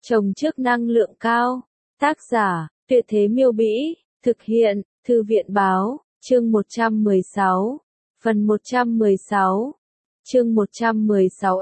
Trồng trước năng lượng cao. Tác giả, Tuyệt Thế Miêu Bĩ. Thực hiện, Thư viện Báo. Chương 116. Phần 116. Chương 116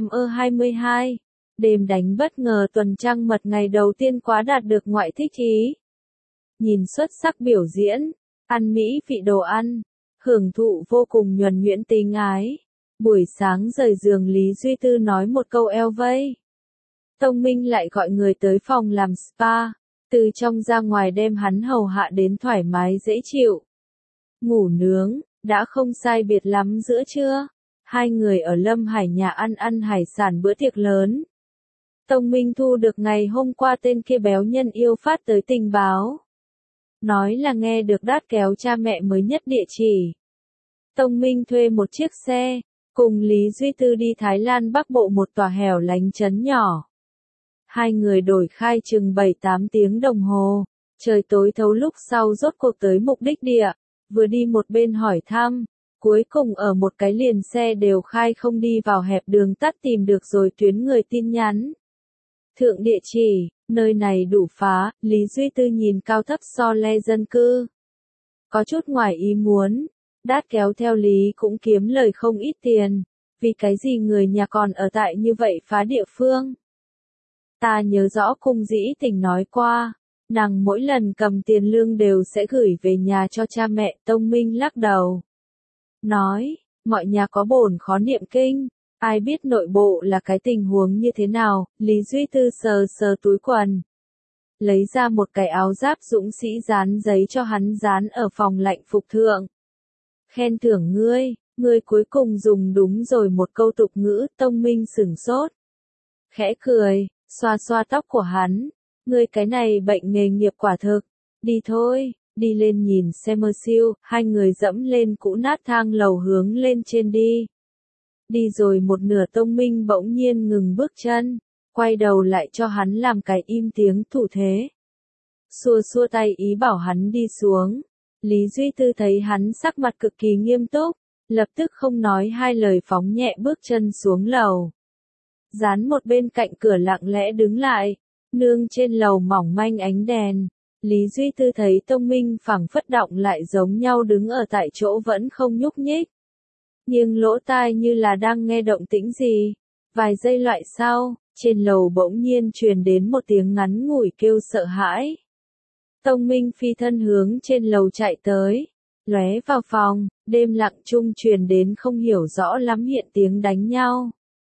S5E22. Đêm đánh bất ngờ tuần trăng mật ngày đầu tiên quá đạt được ngoại thích ý. Nhìn xuất sắc biểu diễn, ăn mỹ vị đồ ăn, hưởng thụ vô cùng nhuần nhuyễn tình ái. Buổi sáng rời giường Lý Duy Tư nói một câu eo vây. Tông Minh lại gọi người tới phòng làm spa, từ trong ra ngoài đem hắn hầu hạ đến thoải mái dễ chịu. Ngủ nướng, đã không sai biệt lắm giữa trưa. Hai người ở Lâm Hải nhà ăn hải sản bữa tiệc lớn. Tông Minh thu được ngày hôm qua tên kia béo nhân yêu phát tới tình báo. Nói là nghe được đát kéo cha mẹ mới nhất địa chỉ. Tông Minh thuê một chiếc xe, cùng Lý Duy Tư đi Thái Lan Bắc Bộ một tòa hẻo lánh trấn nhỏ. Hai người đổi khai chừng 7-8 tiếng đồng hồ, trời tối thấu lúc sau rốt cuộc tới mục đích địa, vừa đi một bên hỏi thăm, cuối cùng ở một cái liền xe đều khai không đi vào hẹp đường tắt tìm được rồi tuyến người tin nhắn. Thượng địa chỉ, nơi này đủ phá, Lý Duy Tư nhìn cao thấp so le dân cư. Có chút ngoài ý muốn, đát kéo theo Lý cũng kiếm lời không ít tiền, vì cái gì người nhà còn ở tại như vậy phá địa phương. Ta nhớ rõ Cung Dĩ Tình nói qua, nàng mỗi lần cầm tiền lương đều sẽ gửi về nhà cho cha mẹ. Tông Minh lắc đầu. Nói, mọi nhà có bổn khó niệm kinh, ai biết nội bộ là cái tình huống như thế nào. Lý Duy Tư sờ sờ túi quần, lấy ra một cái áo giáp dũng sĩ dán giấy cho hắn dán ở phòng lạnh phục thượng. Khen thưởng ngươi cuối cùng dùng đúng rồi một câu tục ngữ. Tông Minh sửng sốt, khẽ cười, xoa xoa tóc của hắn. Ngươi cái này bệnh nghề nghiệp quả thực. Đi thôi, đi lên nhìn xem mơ siêu. Hai người dẫm lên cũ nát thang lầu hướng lên trên đi. Đi rồi một nửa Tông Minh bỗng nhiên ngừng bước chân, quay đầu lại cho hắn làm cái im tiếng thủ thế. Xua xua tay ý bảo hắn đi xuống. Lý Duy Tư thấy hắn sắc mặt cực kỳ nghiêm túc, lập tức không nói hai lời phóng nhẹ bước chân xuống lầu. Dán một bên cạnh cửa lặng lẽ đứng lại, nương trên lầu mỏng manh ánh đèn. Lý Duy Tư thấy Tông Minh phẳng phất động lại giống nhau đứng ở tại chỗ vẫn không nhúc nhích. Nhưng lỗ tai như là đang nghe động tĩnh gì. Vài giây loại sau, trên lầu bỗng nhiên truyền đến một tiếng ngắn ngủi kêu sợ hãi. Tông Minh phi thân hướng trên lầu chạy tới, lóe vào phòng, đêm lặng chung truyền đến không hiểu rõ lắm hiện tiếng đánh nhau.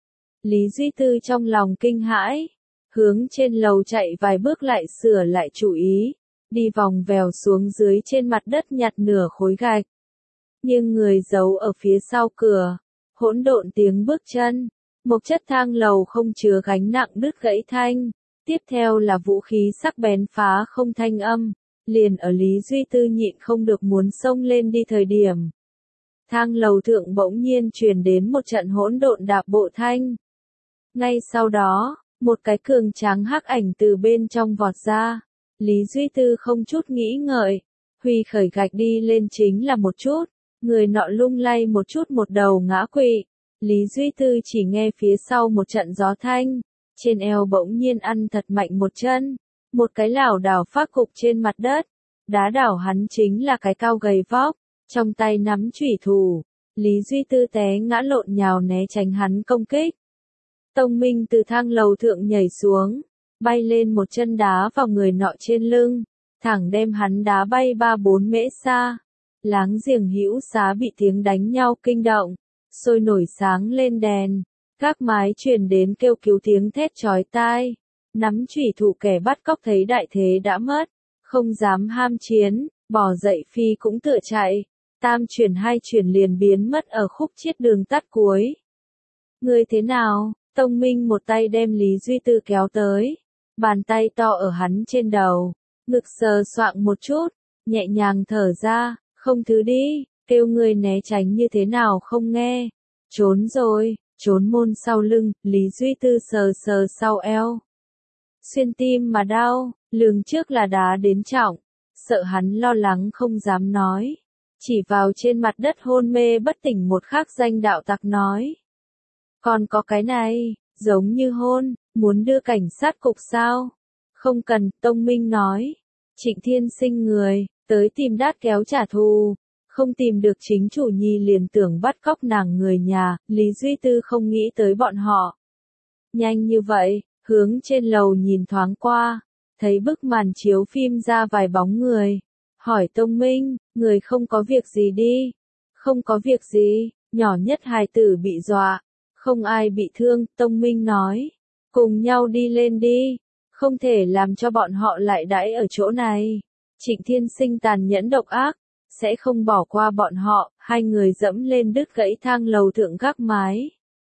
Lý Duy Tư trong lòng kinh hãi, hướng trên lầu chạy vài bước lại sửa lại chủ ý, đi vòng vèo xuống dưới trên mặt đất nhặt nửa khối gạch. Nhưng người giấu ở phía sau cửa, hỗn độn tiếng bước chân, một chất thang lầu không chứa gánh nặng đứt gãy thanh, tiếp theo là vũ khí sắc bén phá không thanh âm, liền ở Lý Duy Tư nhịn không được muốn xông lên đi thời điểm. Thang lầu thượng bỗng nhiên truyền đến một trận hỗn độn đạp bộ thanh. Ngay sau đó, một cái cường tráng hắc ảnh từ bên trong vọt ra. Lý Duy Tư không chút nghĩ ngợi, huy khởi gạch đi lên chính là một chút, người nọ lung lay một chút một đầu ngã quỵ. Lý Duy Tư chỉ nghe phía sau một trận gió thanh, trên eo bỗng nhiên ăn thật mạnh một chân, một cái lảo đảo phát cục trên mặt đất, đá đảo hắn chính là cái cao gầy vóc, trong tay nắm chủy thủ. Lý Duy Tư té ngã lộn nhào né tránh hắn công kích. Tông Minh từ thang lầu thượng nhảy xuống, bay lên một chân đá vào người nọ trên lưng, thẳng đem hắn đá bay 3-4 mễ xa. Láng giềng hữu xá bị tiếng đánh nhau kinh động, sôi nổi sáng lên đèn, các mái truyền đến kêu cứu tiếng thét chói tai. Nắm chủy thủ kẻ bắt cóc thấy đại thế đã mất, không dám ham chiến, bỏ dậy phi cũng tựa chạy. Tam chuyển hai chuyển liền biến mất ở khúc chiết đường tắt cuối. Người thế nào? Tông Minh một tay đem Lý Duy Tư kéo tới, bàn tay to ở hắn trên đầu, ngực sờ soạng một chút, nhẹ nhàng thở ra, không thứ đi, kêu người né tránh như thế nào không nghe. Trốn rồi, trốn môn sau lưng. Lý Duy Tư sờ sờ sau eo, xuyên tim mà đau, lường trước là đá đến trọng, sợ hắn lo lắng không dám nói, chỉ vào trên mặt đất hôn mê bất tỉnh một khắc danh đạo tặc nói. Còn có cái này, giống như hôn, Muốn đưa cảnh sát cục sao? Không cần, Tông Minh nói. Trịnh Thiên Sinh người, tới tìm Đát Kéo trả thù. Không tìm được chính chủ nhi liền tưởng bắt cóc nàng người nhà, Lý Duy Tư không nghĩ tới bọn họ. Nhanh như vậy, hướng trên lầu nhìn thoáng qua, thấy bức màn chiếu phim ra vài bóng người. Hỏi Tông Minh, người không có việc gì đi. Không có việc gì, nhỏ nhất hài tử bị dọa. Không ai bị thương, Tông Minh nói. Cùng nhau đi lên đi. Không thể làm cho bọn họ lại đãi ở chỗ này. Trịnh Thiên Sinh tàn nhẫn độc ác, sẽ không bỏ qua bọn họ. Hai người dẫm lên đứt gãy thang lầu thượng gác mái.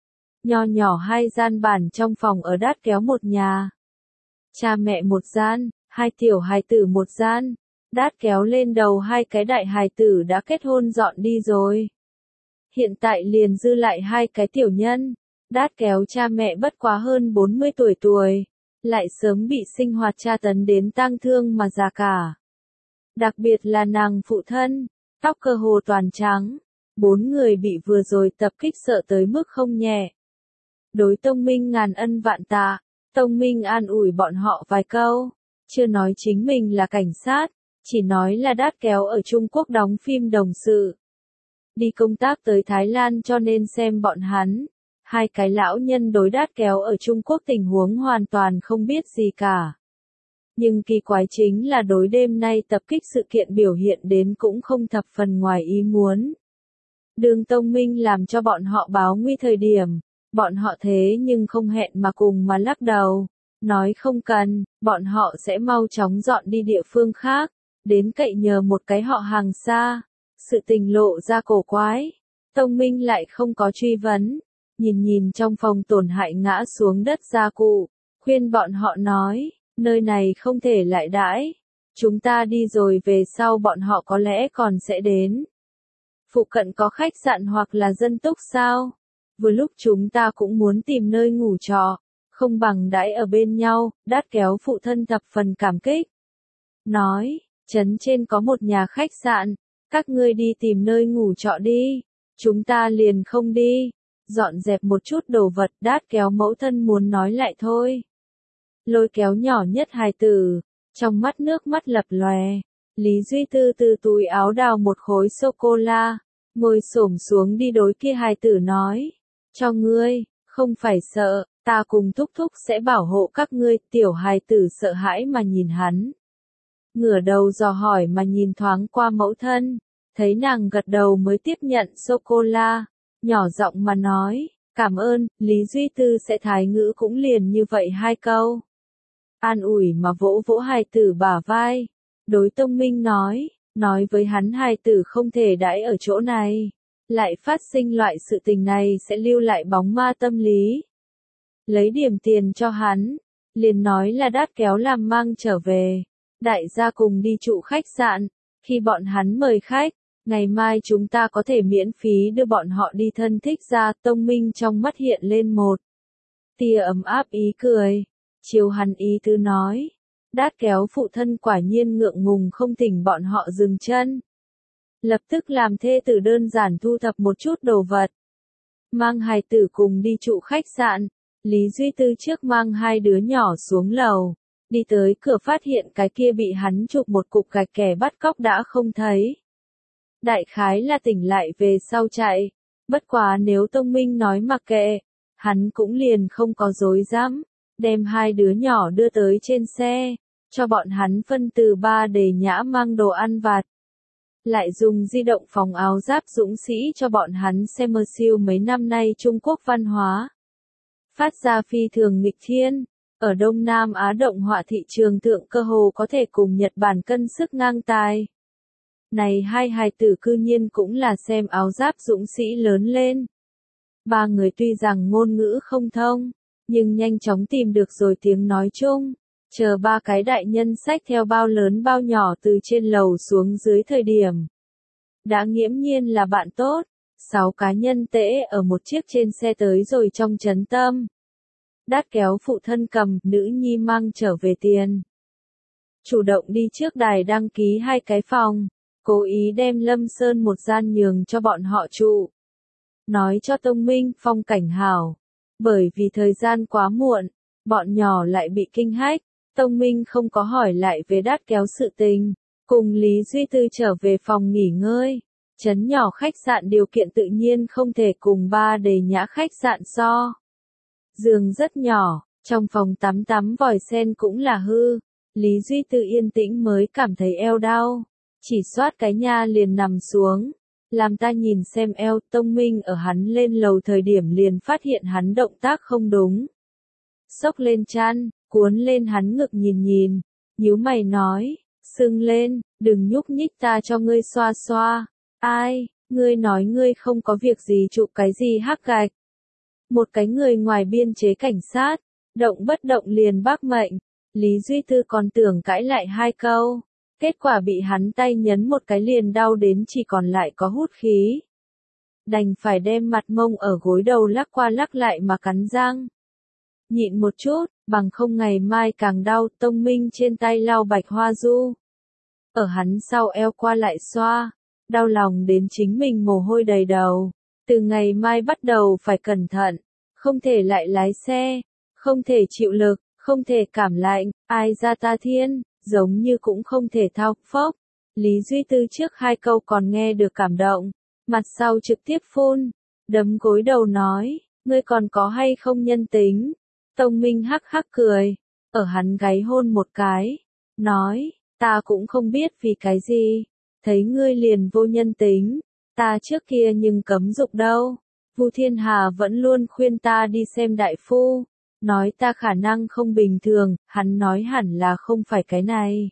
Nho nhỏ hai gian bàn trong phòng ở Đát Kéo một nhà. Cha mẹ một gian, hai tiểu hài tử một gian. Đát Kéo lên đầu hai cái đại hài tử đã kết hôn dọn đi rồi. Hiện tại liền dư lại hai cái tiểu nhân. Đát Kéo cha mẹ bất quá hơn 40 tuổi, lại sớm bị sinh hoạt tra tấn đến tang thương mà già cả. Đặc biệt là nàng phụ thân, tóc cơ hồ toàn trắng. 4 người bị vừa rồi tập kích sợ tới mức không nhẹ. Đối Tông Minh ngàn ân vạn tạ, Tông Minh an ủi bọn họ vài câu, chưa nói chính mình là cảnh sát, chỉ nói là Đát Kéo ở Trung Quốc đóng phim đồng sự. Đi công tác tới Thái Lan cho nên xem bọn hắn. Hai cái lão nhân đối Đát Kéo ở Trung Quốc tình huống hoàn toàn không biết gì cả. Nhưng kỳ quái chính là đối đêm nay tập kích sự kiện biểu hiện đến cũng không thập phần ngoài ý muốn. Đường Tông Minh làm cho bọn họ báo nguy thời điểm, bọn họ thế nhưng không hẹn mà cùng mà lắc đầu, nói không cần, bọn họ sẽ mau chóng dọn đi địa phương khác, đến cậy nhờ một cái họ hàng xa. Sự tình lộ ra cổ quái, Tông Minh lại không có truy vấn, nhìn trong phòng tổn hại ngã xuống đất gia cụ, khuyên bọn họ nói, nơi này không thể lại đãi, chúng ta đi rồi về sau bọn họ có lẽ còn sẽ đến. Phụ cận có khách sạn hoặc là dân túc sao? Vừa lúc chúng ta cũng muốn tìm nơi ngủ trọ, không bằng đãi ở bên nhau. Đát Kéo phụ thân thập phần cảm kích. Nói, trấn trên có một nhà khách sạn, các ngươi đi tìm nơi ngủ trọ đi, chúng ta liền không đi. Dọn dẹp một chút đồ vật, Đát Kéo mẫu thân muốn nói lại thôi. Lôi kéo nhỏ nhất hài tử, trong mắt nước mắt lập lòe. Lý Duy Tư từ túi áo đào một khối sô-cô-la, ngồi xổm xuống đi đối kia hài tử nói. Cho ngươi, không phải sợ, ta cùng thúc thúc sẽ bảo hộ các ngươi. Tiểu hài tử sợ hãi mà nhìn hắn. Ngửa đầu dò hỏi mà nhìn thoáng qua mẫu thân, thấy nàng gật đầu mới tiếp nhận sô-cô-la, nhỏ giọng mà nói, cảm ơn. Lý Duy Tư sẽ thái ngữ cũng liền như vậy hai câu. An ủi mà vỗ vỗ hài tử bả vai, đối Tông Minh nói với hắn hài tử không thể đãi ở chỗ này, lại phát sinh loại sự tình này sẽ lưu lại bóng ma tâm lý. Lấy điểm tiền cho hắn, liền nói là Đát Kéo làm mang trở về, đại gia cùng đi trụ khách sạn, khi bọn hắn mời khách, ngày mai chúng ta có thể miễn phí đưa bọn họ đi thân thích ra. Tông Minh trong mắt hiện lên một tia ấm áp ý cười, chiều hắn ý tứ nói. Đát Kéo phụ thân quả nhiên ngượng ngùng không thỉnh bọn họ dừng chân. Lập tức làm thê tử đơn giản thu thập một chút đồ vật. Mang hài tử cùng đi trụ khách sạn, Lý Duy Tư trước mang hai đứa nhỏ xuống lầu. Đi tới cửa phát hiện cái kia bị hắn chụp một cục gạch kẻ bắt cóc đã không thấy. Đại khái là tỉnh lại về sau chạy. Bất quá nếu Tông Minh nói mặc kệ, hắn cũng liền không có dối dám, đem hai đứa nhỏ đưa tới trên xe, cho bọn hắn phân từ ba để nhã mang đồ ăn vặt. Lại dùng di động phòng áo giáp dũng sĩ cho bọn hắn xem mơ siêu mấy năm nay Trung Quốc văn hóa. Phát ra phi thường nghịch thiên, ở Đông Nam Á động họa thị trường thượng cơ hồ có thể cùng Nhật Bản cân sức ngang tài. Này hai hài tử cư nhiên cũng là xem áo giáp dũng sĩ lớn lên. Ba người tuy rằng ngôn ngữ không thông, nhưng nhanh chóng tìm được rồi tiếng nói chung. Chờ ba cái đại nhân xách theo bao lớn bao nhỏ từ trên lầu xuống dưới thời điểm. Đã nghiễm nhiên là bạn tốt, 6 cá nhân tễ ở một chiếc trên xe tới rồi trong trấn tâm. Đát Kéo phụ thân cầm, nữ nhi mang trở về tiền. Chủ động đi trước đài đăng ký 2 cái phòng, cố ý đem Lâm Sơn một gian nhường cho bọn họ trụ. Nói cho Tông Minh phong cảnh hảo, bởi vì thời gian quá muộn, bọn nhỏ lại bị kinh hách. Tông Minh không có hỏi lại về đát kéo sự tình, cùng Lý Duy Tư trở về phòng nghỉ ngơi. Trấn nhỏ khách sạn điều kiện tự nhiên không thể cùng Ba Đề Nhã khách sạn so. Giường rất nhỏ, trong phòng tắm vòi sen cũng là hư. Lý Duy Tư yên tĩnh mới cảm thấy eo đau. Chỉ xoát cái nha liền nằm xuống. Làm ta nhìn xem eo. Tông Minh ở hắn lên lầu thời điểm liền phát hiện hắn động tác không đúng. Xốc lên chăn, cuốn lên hắn ngực nhìn, nhíu mày nói, sưng lên, đừng nhúc nhích ta cho ngươi xoa xoa. Ai, ngươi nói ngươi không có việc gì chụp cái gì hắc gạch. Một cái người ngoài biên chế cảnh sát, động bất động liền bác mệnh. Lý Duy Tư còn tưởng cãi lại 2 câu. Kết quả bị hắn tay nhấn một cái liền đau đến chỉ còn lại có hút khí. Đành phải đem mặt mông ở gối đầu lắc qua lắc lại mà cắn răng. Nhịn một chút, bằng không ngày mai càng đau. Tông Minh trên tay lau bạch hoa du. Ở hắn sau eo qua lại xoa. Đau lòng đến chính mình mồ hôi đầy đầu. Từ ngày mai bắt đầu phải cẩn thận. Không thể lại lái xe. Không thể chịu lực. Không thể cảm lạnh. Ai ra ta thiên. Giống như cũng không thể thao. Phốc. Lý Duy Tư trước 2 câu còn nghe được cảm động. Mặt sau trực tiếp phun. Đấm gối đầu nói. Ngươi còn có hay không nhân tính? Tông Minh hắc hắc cười. Ở hắn gáy hôn một cái. Nói. Ta cũng không biết vì cái gì. Thấy ngươi liền vô nhân tính. Ta trước kia nhưng cấm dục đâu. Vu Thiên Hà vẫn luôn khuyên ta đi xem đại phu. Nói ta khả năng không bình thường. Hắn nói hẳn là không phải cái này.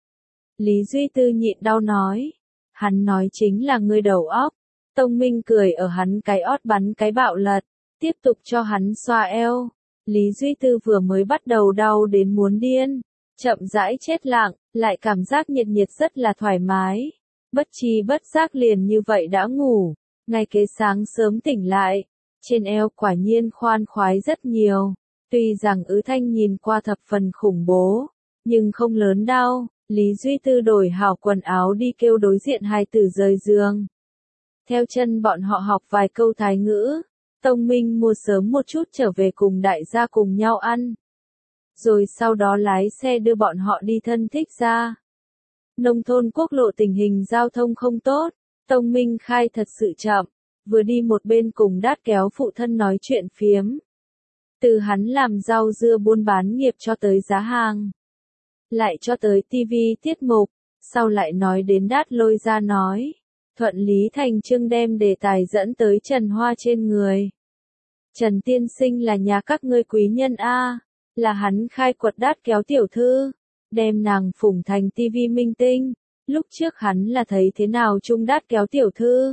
Lý Duy Tư nhịn đau nói. Hắn nói chính là ngươi đầu óc. Tông Minh cười ở hắn cái ót bắn cái bạo lật. Tiếp tục cho hắn xoa eo. Lý Duy Tư vừa mới bắt đầu đau đến muốn điên. Chậm rãi chết lặng, lại cảm giác nhiệt rất là thoải mái. Bất chi bất giác liền như vậy đã ngủ. Ngày kế sáng sớm tỉnh lại. Trên eo quả nhiên khoan khoái rất nhiều. Tuy rằng ứ thanh nhìn qua thập phần khủng bố. Nhưng không lớn đau. Lý Duy Tư đổi hảo quần áo đi kêu đối diện hai tử rời giường. Theo chân bọn họ học vài câu Thái ngữ. Tông Minh mua sớm một chút trở về cùng đại gia cùng nhau ăn. Rồi sau đó lái xe đưa bọn họ đi thân thích ra. Nông thôn quốc lộ tình hình giao thông không tốt. Tông Minh khai thật sự chậm. Vừa đi một bên cùng đát kéo phụ thân nói chuyện phiếm. Từ hắn làm rau dưa buôn bán nghiệp cho tới giá hàng. Lại cho tới tivi tiết mục. Sau lại nói đến đát lôi ra nói. Thuận lý thành chương đem đề tài dẫn tới Trần Hoa trên người. Trần tiên sinh là nhà các ngươi quý nhân A. Là hắn khai quật đát kéo tiểu thư. Đem nàng phủng thành tivi minh tinh. Lúc trước hắn là thấy thế nào chung đát kéo tiểu thư.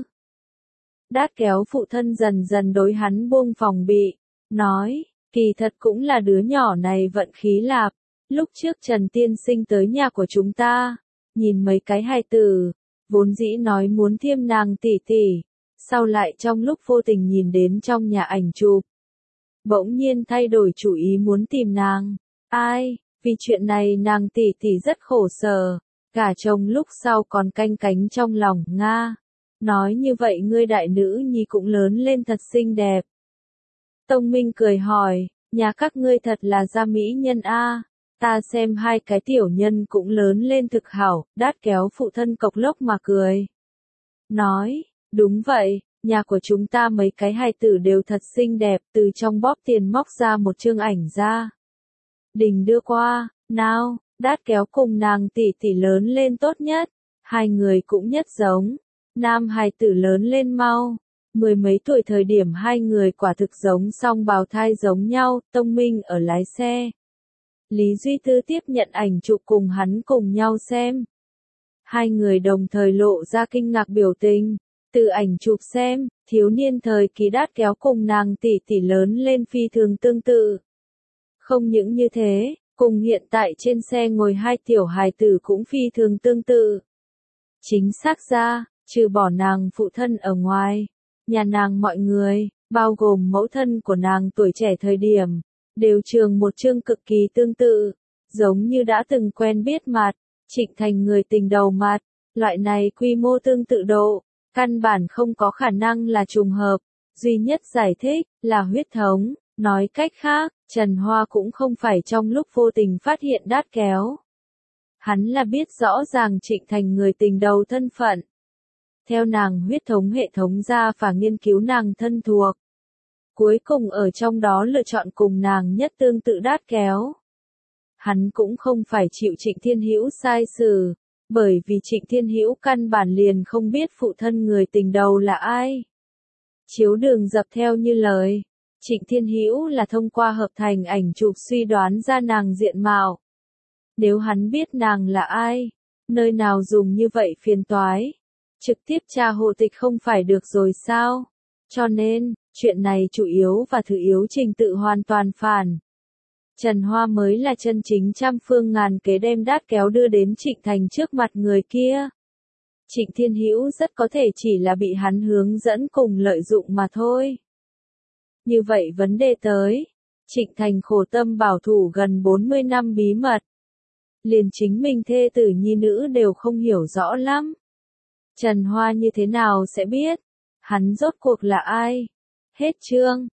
Đát kéo phụ thân dần dần đối hắn buông phòng bị. Nói, kỳ thật cũng là đứa nhỏ này vận khí lạp. Lúc trước Trần tiên sinh tới nhà của chúng ta. Nhìn mấy cái hài tử. Vốn dĩ nói muốn thiêm nàng tỷ tỷ. Sau lại trong lúc vô tình nhìn đến trong nhà ảnh chụp. Bỗng nhiên thay đổi chủ ý muốn tìm nàng. Ai, vì chuyện này nàng tỷ tỷ rất khổ sở. Gả chồng lúc sau còn canh cánh trong lòng Nga. Nói như vậy ngươi đại nữ nhi cũng lớn lên thật xinh đẹp. Tông Minh cười hỏi, nhà các ngươi thật là gia mỹ nhân A. Ta xem hai cái tiểu nhân cũng lớn lên thực hảo. Đát kéo phụ thân cộc lốc mà cười. Nói, đúng vậy. Nhà của chúng ta mấy cái hài tử đều thật xinh đẹp. Từ trong bóp tiền móc ra một chương ảnh ra. Đình đưa qua, nào, đát kéo cùng nàng tỷ tỷ lớn lên tốt nhất. Hai người cũng nhất giống. Nam hài tử lớn lên mau. 10 mấy tuổi thời điểm hai người quả thực giống song bào thai giống nhau. Tông Minh ở lái xe. Lý Duy Tư tiếp nhận ảnh chụp cùng hắn cùng nhau xem. Hai người đồng thời lộ ra kinh ngạc biểu tình. Từ ảnh chụp xem, thiếu niên thời kỳ đát kéo cùng nàng tỷ tỷ lớn lên phi thường tương tự. Không những như thế, cùng hiện tại trên xe ngồi hai tiểu hài tử cũng phi thường tương tự. Chính xác ra, trừ bỏ nàng phụ thân ở ngoài, nhà nàng mọi người, bao gồm mẫu thân của nàng tuổi trẻ thời điểm, đều trường một chương cực kỳ tương tự, giống như đã từng quen biết mặt, Trịnh Thành người tình đầu mặt, loại này quy mô tương tự độ, căn bản không có khả năng là trùng hợp, duy nhất giải thích là huyết thống, nói cách khác, Trần Hoa cũng không phải trong lúc vô tình phát hiện đát kéo. Hắn là biết rõ ràng Trịnh Thành người tình đầu thân phận. Theo nàng huyết thống hệ thống ra và nghiên cứu nàng thân thuộc. Cuối cùng ở trong đó lựa chọn cùng nàng nhất tương tự đát kéo. Hắn cũng không phải chịu Trịnh Thiên Hữu sai xử, bởi vì Trịnh Thiên Hữu căn bản liền không biết phụ thân người tình đầu là ai. Chiếu Đường dập theo như lời, Trịnh Thiên Hữu là thông qua hợp thành ảnh chụp suy đoán ra nàng diện mạo. Nếu hắn biết nàng là ai, nơi nào dùng như vậy phiền toái, trực tiếp tra hộ tịch không phải được rồi sao? Cho nên, chuyện này chủ yếu và thứ yếu trình tự hoàn toàn phản. Trần Hoa mới là chân chính trăm phương ngàn kế đem đát kéo đưa đến Trịnh Thành trước mặt người kia. Trịnh Thiên Hữu rất có thể chỉ là bị hắn hướng dẫn cùng lợi dụng mà thôi. Như vậy vấn đề tới, Trịnh Thành khổ tâm bảo thủ gần 40 năm bí mật. Liền chính mình thê tử nhi nữ đều không hiểu rõ lắm. Trần Hoa như thế nào sẽ biết? Hắn rốt cuộc là ai? Hết chương.